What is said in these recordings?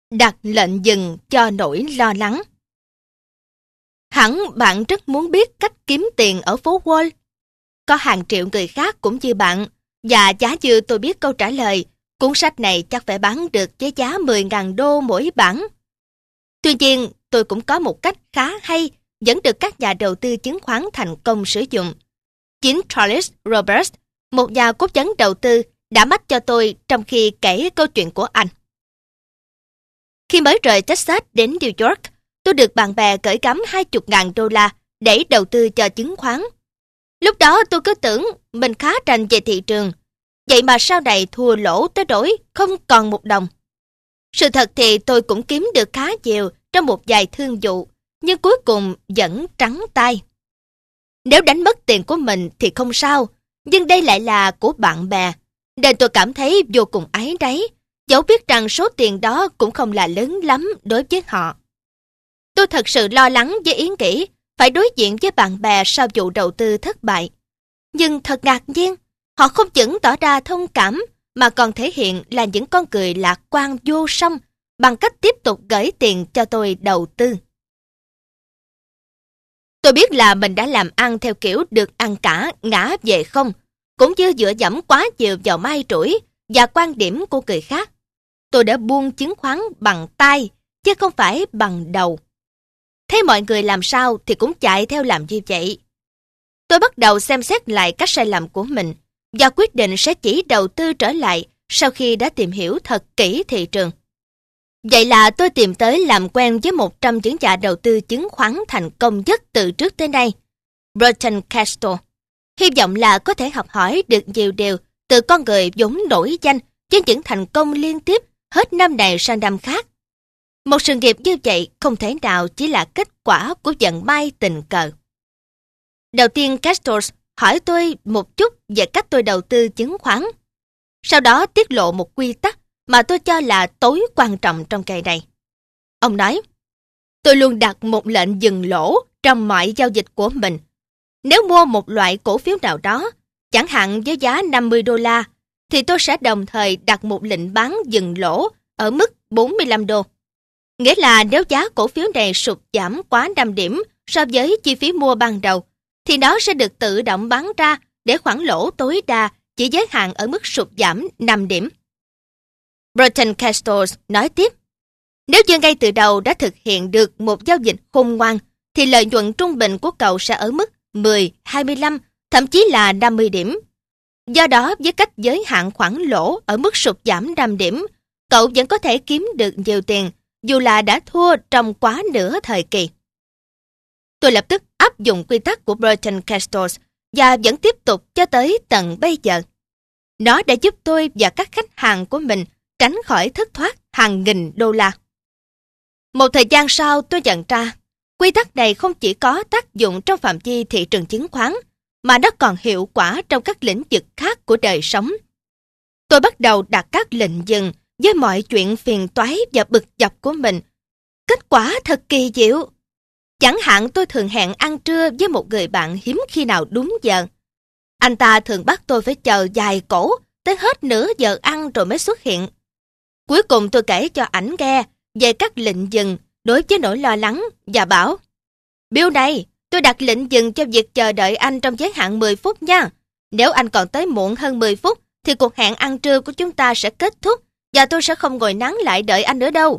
Đặt lệnh dừng cho nỗi lo lắng. Hẳn bạn rất muốn biết cách kiếm tiền ở phố Wall. Có hàng triệu người khác cũng như bạn, và giá như tôi biết câu trả lời, cuốn sách này chắc phải bán được với giá 10.000 đô mỗi bản. Tuy nhiên, tôi cũng có một cách khá hay vẫn được các nhà đầu tư chứng khoán thành công sử dụng. Chính Charles Roberts, một nhà cố vấn đầu tư, đã mách cho tôi trong khi kể câu chuyện của anh. Khi mới rời Texas đến New York, tôi được bạn bè gửi gắm 20.000 đô la để đầu tư cho chứng khoán. Lúc đó tôi cứ tưởng mình khá rành về thị trường, vậy mà sau này thua lỗ tới nỗi không còn một đồng. Sự thật thì tôi cũng kiếm được khá nhiều trong một vài thương vụ, nhưng cuối cùng vẫn trắng tay. Nếu đánh mất tiền của mình thì không sao, nhưng đây lại là của bạn bè, nên tôi cảm thấy vô cùng áy náy, dẫu biết rằng số tiền đó cũng không là lớn lắm đối với họ. Tôi thật sự lo lắng với ý nghĩ phải đối diện với bạn bè sau vụ đầu tư thất bại. Nhưng thật ngạc nhiên, họ không những tỏ ra thông cảm mà còn thể hiện là những con người lạc quan vô song bằng cách tiếp tục gửi tiền cho tôi đầu tư. Tôi biết là mình đã làm ăn theo kiểu được ăn cả ngã về không, cũng như dựa dẫm quá nhiều vào may rủi và quan điểm của người khác. Tôi đã buông chứng khoán bằng tay, chứ không phải bằng đầu. Thấy mọi người làm sao thì cũng chạy theo làm như vậy. Tôi bắt đầu xem xét lại các sai lầm của mình và quyết định sẽ chỉ đầu tư trở lại sau khi đã tìm hiểu thật kỹ thị trường. Vậy là tôi tìm tới làm quen với 100 những nhà đầu tư chứng khoán thành công nhất từ trước tới nay, Burton Castle. Hy vọng là có thể học hỏi được nhiều điều từ con người vốn nổi danh với những thành công liên tiếp hết năm này sang năm khác. Một sự nghiệp như vậy không thể nào chỉ là kết quả của vận may tình cờ. Đầu tiên, Castle hỏi tôi một chút về cách tôi đầu tư chứng khoán. Sau đó tiết lộ một quy tắc mà tôi cho là tối quan trọng trong kỳ này. Ông nói, tôi luôn đặt một lệnh dừng lỗ trong mọi giao dịch của mình. Nếu mua một loại cổ phiếu nào đó, chẳng hạn với giá 50 đô la, thì tôi sẽ đồng thời đặt một lệnh bán dừng lỗ ở mức 45 đô. Nghĩa là nếu giá cổ phiếu này sụt giảm quá 5 điểm so với chi phí mua ban đầu, thì nó sẽ được tự động bán ra để khoản lỗ tối đa chỉ giới hạn ở mức sụt giảm 5 điểm. Burton Castle nói tiếp, nếu như ngay từ đầu đã thực hiện được một giao dịch khôn ngoan, thì lợi nhuận trung bình của cậu sẽ ở mức 10, 25, thậm chí là 50 điểm. Do đó, với cách giới hạn khoản lỗ ở mức sụt giảm 5 điểm, cậu vẫn có thể kiếm được nhiều tiền, dù là đã thua trong quá nửa thời kỳ. Tôi lập tức áp dụng quy tắc của Burton Castle và vẫn tiếp tục cho tới tận bây giờ. Nó đã giúp tôi và các khách hàng của mình tránh khỏi thất thoát hàng nghìn đô la. Một thời gian sau tôi nhận ra, quy tắc này không chỉ có tác dụng trong phạm vi thị trường chứng khoán, mà nó còn hiệu quả trong các lĩnh vực khác của đời sống. Tôi bắt đầu đặt các lệnh dừng với mọi chuyện phiền toái và bực dọc của mình. Kết quả thật kỳ diệu. Chẳng hạn tôi thường hẹn ăn trưa với một người bạn hiếm khi nào đúng giờ. Anh ta thường bắt tôi phải chờ dài cổ tới hết nửa giờ ăn rồi mới xuất hiện. Cuối cùng tôi kể cho ảnh nghe về các lệnh dừng đối với nỗi lo lắng và bảo, Bill này, tôi đặt lệnh dừng cho việc chờ đợi anh trong giới hạn 10 phút nha. Nếu anh còn tới muộn hơn 10 phút thì cuộc hẹn ăn trưa của chúng ta sẽ kết thúc và tôi sẽ không ngồi nán lại đợi anh nữa đâu.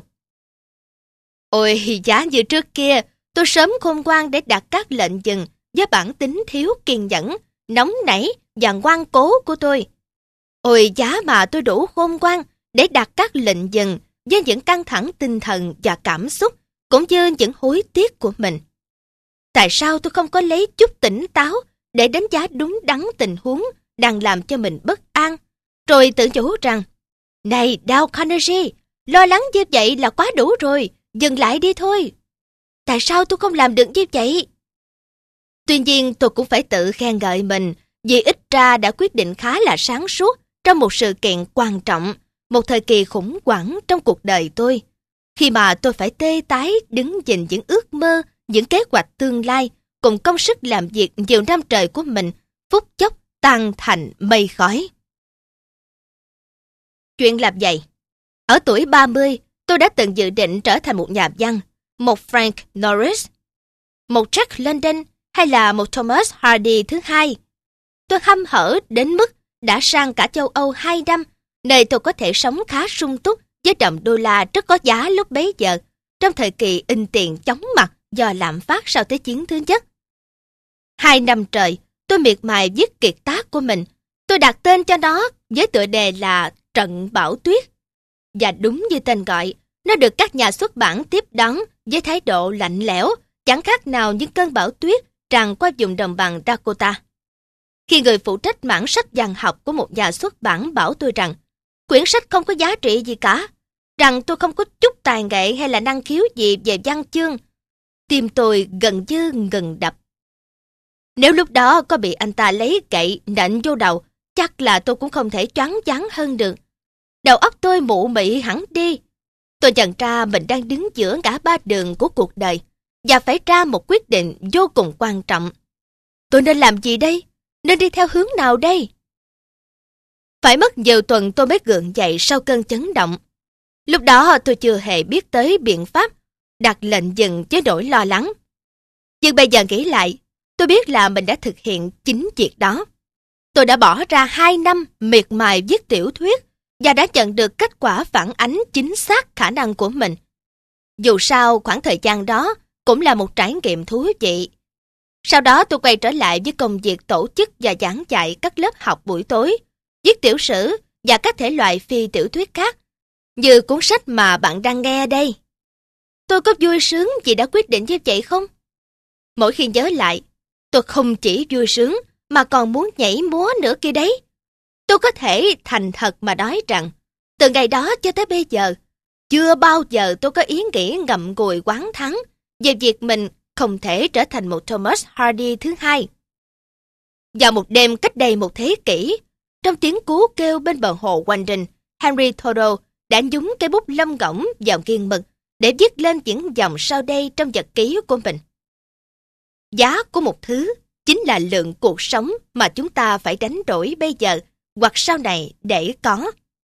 Ôi, giá như trước kia, tôi sớm khôn ngoan để đặt các lệnh dừng với bản tính thiếu kiên nhẫn, nóng nảy và ngoan cố của tôi. Ôi, giá mà tôi đủ khôn ngoan để đặt các lệnh dừng với những căng thẳng tinh thần và cảm xúc, cũng như những hối tiếc của mình. Tại sao tôi không có lấy chút tỉnh táo để đánh giá đúng đắn tình huống đang làm cho mình bất an, rồi tự nhủ rằng, này Dow Carnegie, lo lắng như vậy là quá đủ rồi, dừng lại đi thôi. Tại sao tôi không làm được như vậy? Tuy nhiên tôi cũng phải tự khen ngợi mình, vì ít ra đã quyết định khá là sáng suốt trong một sự kiện quan trọng, một thời kỳ khủng hoảng trong cuộc đời tôi, khi mà tôi phải tê tái đứng nhìn những ước mơ, những kế hoạch tương lai, cùng công sức làm việc nhiều năm trời của mình, phút chốc tan thành mây khói. Chuyện làm vậy. Ở tuổi 30, Tôi đã từng dự định trở thành một nhà văn, một Frank Norris, một Jack London hay là một Thomas Hardy thứ hai. Tôi hăm hở đến mức đã sang cả châu Âu 2 năm, nơi tôi có thể sống khá sung túc với đồng đô la rất có giá lúc bấy giờ, trong thời kỳ in tiền chóng mặt do lạm phát sau Thế chiến thứ nhất. 2 năm trời, tôi miệt mài viết kiệt tác của mình. Tôi đặt tên cho nó với tựa đề là Trận Bão Tuyết. Và đúng như tên gọi, nó được các nhà xuất bản tiếp đón với thái độ lạnh lẽo, chẳng khác nào những cơn bão tuyết tràn qua vùng đồng bằng Dakota. Khi người phụ trách mảng sách văn học của một nhà xuất bản bảo tôi rằng quyển sách không có giá trị gì cả, rằng tôi không có chút tài nghệ hay là năng khiếu gì về văn chương, tim tôi gần như ngừng đập. Nếu lúc đó có bị anh ta lấy gậy nện vô đầu, chắc là tôi cũng không thể choáng váng hơn được. Đầu óc tôi mụ mị hẳn đi. Tôi nhận ra mình đang đứng giữa ngã ba đường của cuộc đời và phải ra một quyết định vô cùng quan trọng. Tôi nên làm gì đây? Nên đi theo hướng nào đây? Phải mất nhiều tuần tôi mới gượng dậy sau cơn chấn động. Lúc đó tôi chưa hề biết tới biện pháp đặt lệnh dừng với nỗi lo lắng. Nhưng bây giờ nghĩ lại, tôi biết là mình đã thực hiện chính việc đó. Tôi đã bỏ ra 2 năm miệt mài viết tiểu thuyết và đã nhận được kết quả phản ánh chính xác khả năng của mình. Dù sao, khoảng thời gian đó cũng là một trải nghiệm thú vị. Sau đó tôi quay trở lại với công việc tổ chức và giảng dạy các lớp học buổi tối, viết tiểu sử và các thể loại phi tiểu thuyết khác, như cuốn sách mà bạn đang nghe đây. Tôi có vui sướng vì đã quyết định như vậy không? Mỗi khi nhớ lại, tôi không chỉ vui sướng mà còn muốn nhảy múa nữa kia đấy. Tôi có thể thành thật mà nói rằng, từ ngày đó cho tới bây giờ, chưa bao giờ tôi có ý nghĩ ngậm ngùi oán thắng về việc mình không thể trở thành một Thomas Hardy thứ hai. Vào một đêm cách đây một thế kỷ, trong tiếng cú kêu bên bờ hồ Walden, Henry Thoreau đã nhúng cây bút lông ngỗng vào nghiêng mực để viết lên những dòng sau đây trong nhật ký của mình. Giá của một thứ chính là lượng cuộc sống mà chúng ta phải đánh đổi bây giờ hoặc sau này để có.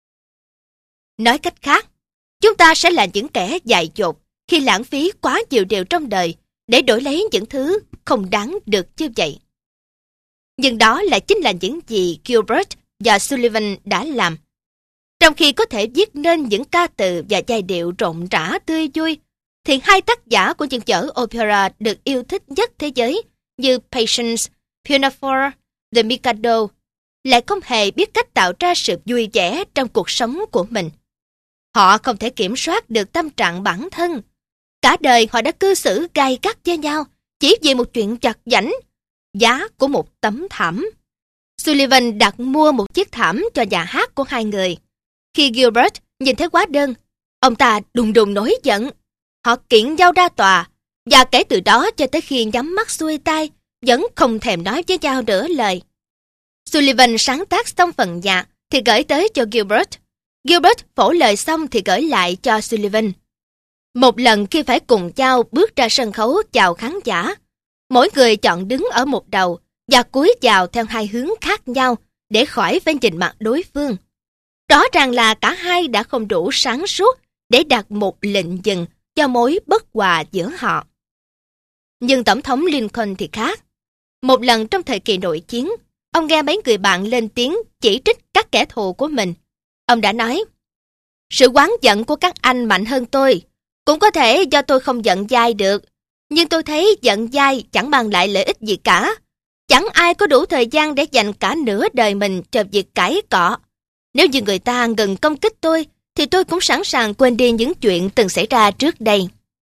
Nói cách khác, chúng ta sẽ là những kẻ dại dột khi lãng phí quá nhiều điều trong đời để đổi lấy những thứ không đáng được như vậy. Nhưng đó lại chính là những gì Gilbert và Sullivan đã làm. Trong khi có thể viết nên những ca từ và giai điệu rộn rã tươi vui, thì hai tác giả của những vở opera được yêu thích nhất thế giới như Patience, Pinafore, The Mikado lại không hề biết cách tạo ra sự vui vẻ trong cuộc sống của mình. Họ không thể kiểm soát được tâm trạng bản thân. Cả đời họ đã cư xử gay gắt với nhau chỉ vì một chuyện chặt vảnh, giá của một tấm thảm. Sullivan đặt mua một chiếc thảm cho nhà hát của hai người. Khi Gilbert nhìn thấy hóa đơn, ông ta đùng đùng nổi giận. Họ kiện nhau ra tòa, và kể từ đó cho tới khi nhắm mắt xuôi tay, vẫn không thèm nói với nhau nửa lời. Sullivan sáng tác xong phần nhạc thì gửi tới cho Gilbert. Gilbert phổ lời xong thì gửi lại cho Sullivan. Một lần khi phải cùng nhau bước ra sân khấu chào khán giả, mỗi người chọn đứng ở một đầu và cúi chào theo hai hướng khác nhau để khỏi phải nhìn mặt đối phương. Rõ ràng là cả hai đã không đủ sáng suốt để đặt một lệnh dừng cho mối bất hòa giữa họ. Nhưng Tổng thống Lincoln thì khác. Một lần trong thời kỳ nội chiến, ông nghe mấy người bạn lên tiếng chỉ trích các kẻ thù của mình. Ông đã nói, sự oán giận của các anh mạnh hơn tôi. Cũng có thể do tôi không giận dai được. Nhưng tôi thấy giận dai chẳng mang lại lợi ích gì cả. Chẳng ai có đủ thời gian để dành cả nửa đời mình cho việc cãi cọ. Nếu như người ta ngừng công kích tôi, thì tôi cũng sẵn sàng quên đi những chuyện từng xảy ra trước đây.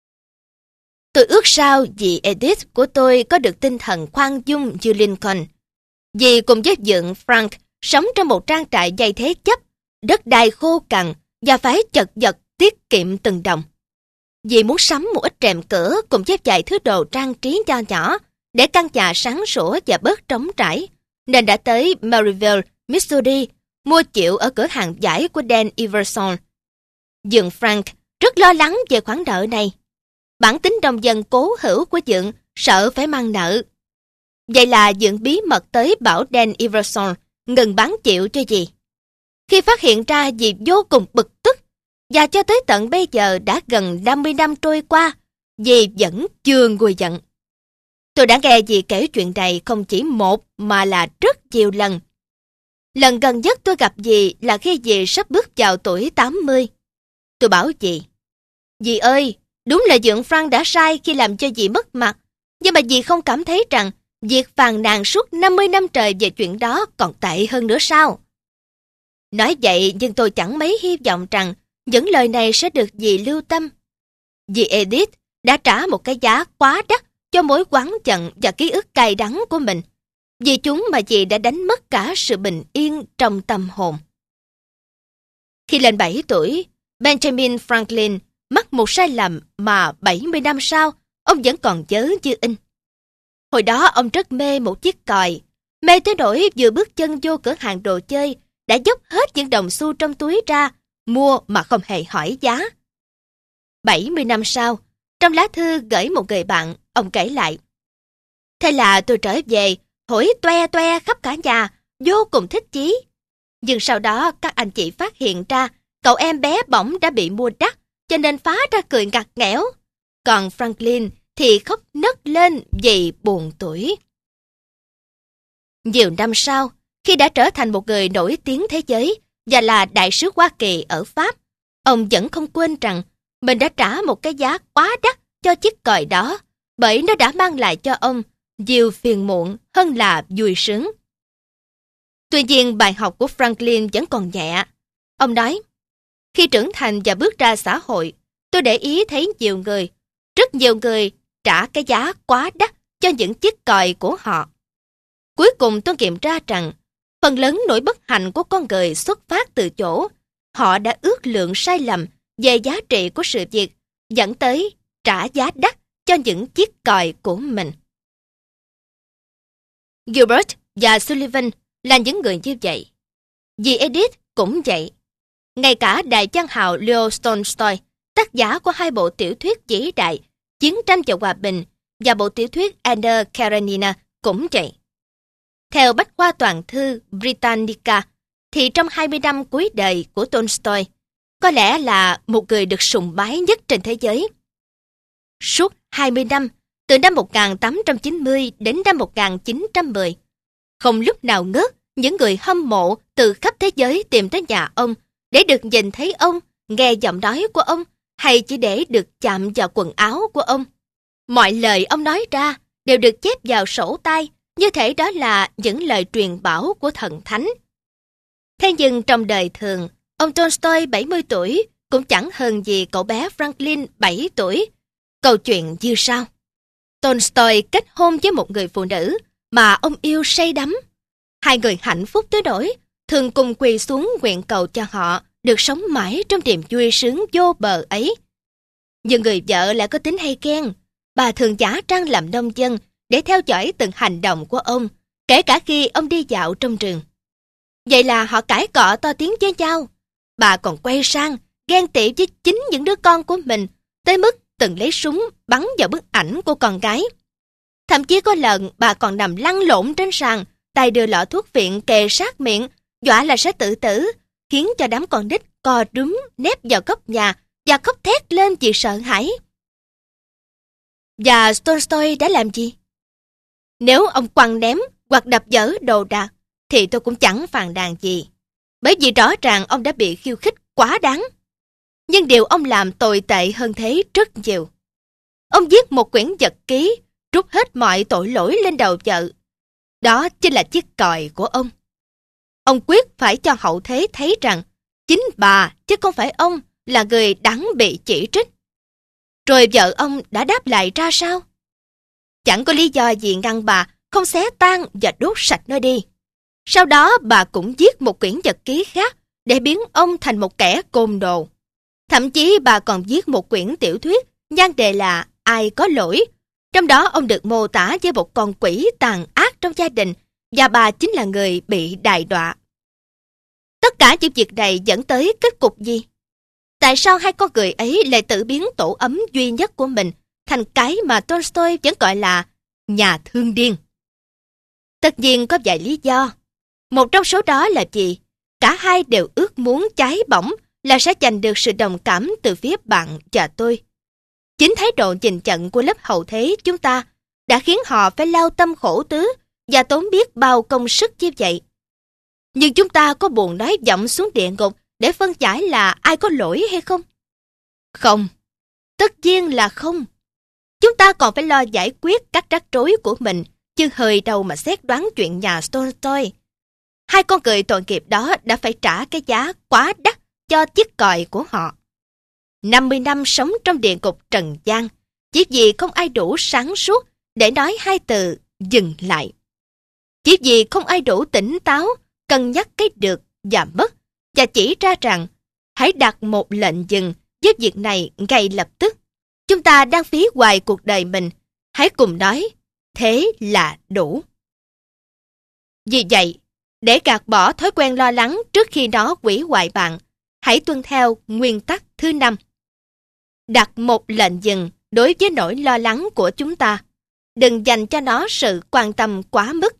Tôi ước sao dì Edith của tôi có được tinh thần khoan dung như Lincoln. Dì cùng với dượng Frank sống trong một trang trại dày thế chấp, đất đai khô cằn và phải chật vật tiết kiệm từng đồng. Dì muốn sắm một ít rèm cửa cùng với vài thứ đồ trang trí nho nhỏ để căn nhà sáng sủa và bớt trống trải, nên đã tới Maryville, Missouri, mua chịu ở cửa hàng vải của Dan Iverson. Dượng Frank rất lo lắng về khoản nợ này. Bản tính nông dân cố hữu của dượng sợ phải mang nợ. Vậy là dượng bí mật tới bảo Dan Iverson ngừng bán chịu cho dì. Khi phát hiện ra dì vô cùng bực tức, Và cho tới tận bây giờ đã gần 50 năm trôi qua, dì vẫn chưa nguôi giận. Tôi đã nghe dì kể chuyện này không chỉ một mà là rất nhiều lần. Lần gần nhất tôi gặp dì là khi dì sắp bước vào tuổi 80. Tôi bảo dì ơi, đúng là dượng Frank đã sai khi làm cho dì mất mặt, nhưng mà dì không cảm thấy rằng việc phàn nàn suốt 50 năm trời về chuyện đó còn tệ hơn nữa sao? Nói vậy nhưng tôi chẳng mấy hy vọng rằng những lời này sẽ được dì lưu tâm. Dì Edith đã trả một cái giá quá đắt cho mối oán giận và ký ức cay đắng của mình. Vì chúng mà dì đã đánh mất cả sự bình yên trong tâm hồn. Khi lên 7 tuổi, Benjamin Franklin mắc một sai lầm mà 70 năm sau, ông vẫn còn nhớ như in. Hồi đó ông rất mê một chiếc còi, mê tới nỗi vừa bước chân vô cửa hàng đồ chơi, đã dốc hết những đồng xu trong túi ra, mua mà không hề hỏi giá. 70 năm sau, trong lá thư gửi một người bạn, ông kể lại. Thế là tôi trở về, thổi toe toe khắp cả nhà, vô cùng thích chí. Nhưng sau đó các anh chị phát hiện ra cậu em bé bỏng đã bị mua đắt, cho nên phá ra cười ngặt nghẽo. Còn Franklin thì khóc nấc lên vì buồn tủi. Nhiều năm sau, khi đã trở thành một người nổi tiếng thế giới và là đại sứ Hoa Kỳ ở Pháp, ông vẫn không quên rằng mình đã trả một cái giá quá đắt cho chiếc còi đó, bởi nó đã mang lại cho ông nhiều phiền muộn hơn là vui sướng. Tuy nhiên, bài học của Franklin vẫn còn nhẹ. Ông nói, khi trưởng thành và bước ra xã hội, tôi để ý thấy rất nhiều người trả cái giá quá đắt cho những chiếc còi của họ. Cuối cùng tôi nghiệm ra rằng, phần lớn nỗi bất hạnh của con người xuất phát từ chỗ họ đã ước lượng sai lầm về giá trị của sự việc, dẫn tới trả giá đắt cho những chiếc còi của mình. Gilbert và Sullivan là những người như vậy. Dì Edith cũng vậy. Ngay cả đại văn hào Leo Tolstoy, tác giả của 2 bộ tiểu thuyết vĩ đại Chiến tranh và Hòa bình và bộ tiểu thuyết Anna Karenina cũng vậy. Theo Bách khoa toàn thư Britannica, thì trong 20 năm cuối đời của Tolstoy, có lẽ là một người được sùng bái nhất trên thế giới. Suốt 20 năm, từ năm 1890 đến năm 1910, không lúc nào ngớt, những người hâm mộ từ khắp thế giới tìm tới nhà ông để được nhìn thấy ông, nghe giọng nói của ông, hay chỉ để được chạm vào quần áo của ông. Mọi lời ông nói ra đều được chép vào sổ tay, như thể đó là những lời truyền bảo của thần thánh. Thế nhưng trong đời thường, ông Tolstoy 70 tuổi cũng chẳng hơn gì cậu bé Franklin 7 tuổi. Câu chuyện như sau. Tolstoy kết hôn với một người phụ nữ mà ông yêu say đắm. Hai người hạnh phúc tới nỗi thường cùng quỳ xuống nguyện cầu cho họ được sống mãi trong niềm vui sướng vô bờ ấy. Nhưng người vợ lại có tính hay ghen. Bà thường giả trang làm nông dân để theo dõi từng hành động của ông, kể cả khi ông đi dạo trong rừng. Vậy là họ cãi cọ to tiếng với nhau. Bà còn quay sang ghen tị với chính những đứa con của mình, tới mức từng lấy súng bắn vào bức ảnh của con gái. Thậm chí có lần bà còn nằm lăn lộn trên sàn, tay đưa lọ thuốc viện kề sát miệng, dọa là sẽ tự tử, khiến cho đám con nít co rúm nép vào góc nhà và khóc thét lên vì sợ hãi. Và Tolstoy đã làm gì? Nếu ông quăng ném hoặc đập vỡ đồ đạc, thì tôi cũng chẳng phàn nàn gì, bởi vì rõ ràng ông đã bị khiêu khích quá đáng. Nhưng điều ông làm tồi tệ hơn thế rất nhiều. Ông viết một quyển nhật ký, trút hết mọi tội lỗi lên đầu vợ. Đó chính là chiếc còi của ông. Ông quyết phải cho hậu thế thấy rằng chính bà, chứ không phải ông, là người đáng bị chỉ trích. Rồi vợ ông đã đáp lại ra sao? Chẳng có lý do gì ngăn bà không xé tan và đốt sạch nó đi. Sau đó bà cũng viết một quyển nhật ký khác để biến ông thành một kẻ côn đồ. Thậm chí bà còn viết một quyển tiểu thuyết nhan đề là Ai có lỗi. Trong đó ông được mô tả với một con quỷ tàn ác trong gia đình, và bà chính là người bị đày đọa. Tất cả những việc này dẫn tới kết cục gì? Tại sao hai con người ấy lại tự biến tổ ấm duy nhất của mình thành cái mà Tolstoy vẫn gọi là nhà thương điên? Tất nhiên có vài lý do. Một trong số đó là gì? Cả hai đều ước muốn cháy bỏng là sẽ giành được sự đồng cảm từ phía bạn và tôi. Chính thái độ nhìn nhận của lớp hậu thế chúng ta đã khiến họ phải lao tâm khổ tứ và tốn biết bao công sức như vậy. Nhưng chúng ta có buồn nói giọng xuống địa ngục để phân giải là ai có lỗi hay không? Không, tất nhiên là không. Chúng ta còn phải lo giải quyết các rắc rối của mình, chứ hơi đâu mà xét đoán chuyện nhà Tolstoy. Hai con người tội nghiệp đó đã phải trả cái giá quá đắt cho chiếc còi của họ. 50 năm sống trong địa ngục trần gian, chỉ vì không ai đủ sáng suốt để nói hai từ dừng lại. Chỉ vì không ai đủ tỉnh táo, cân nhắc cái được và mất, và chỉ ra rằng hãy đặt một lệnh dừng với việc này ngay lập tức. Chúng ta đang phí hoài cuộc đời mình, hãy cùng nói, thế là đủ. Vì vậy, để gạt bỏ thói quen lo lắng trước khi nó hủy hoại bạn, hãy tuân theo nguyên tắc thứ 5. Đặt một lệnh dừng đối với nỗi lo lắng của chúng ta. Đừng dành cho nó sự quan tâm quá mức.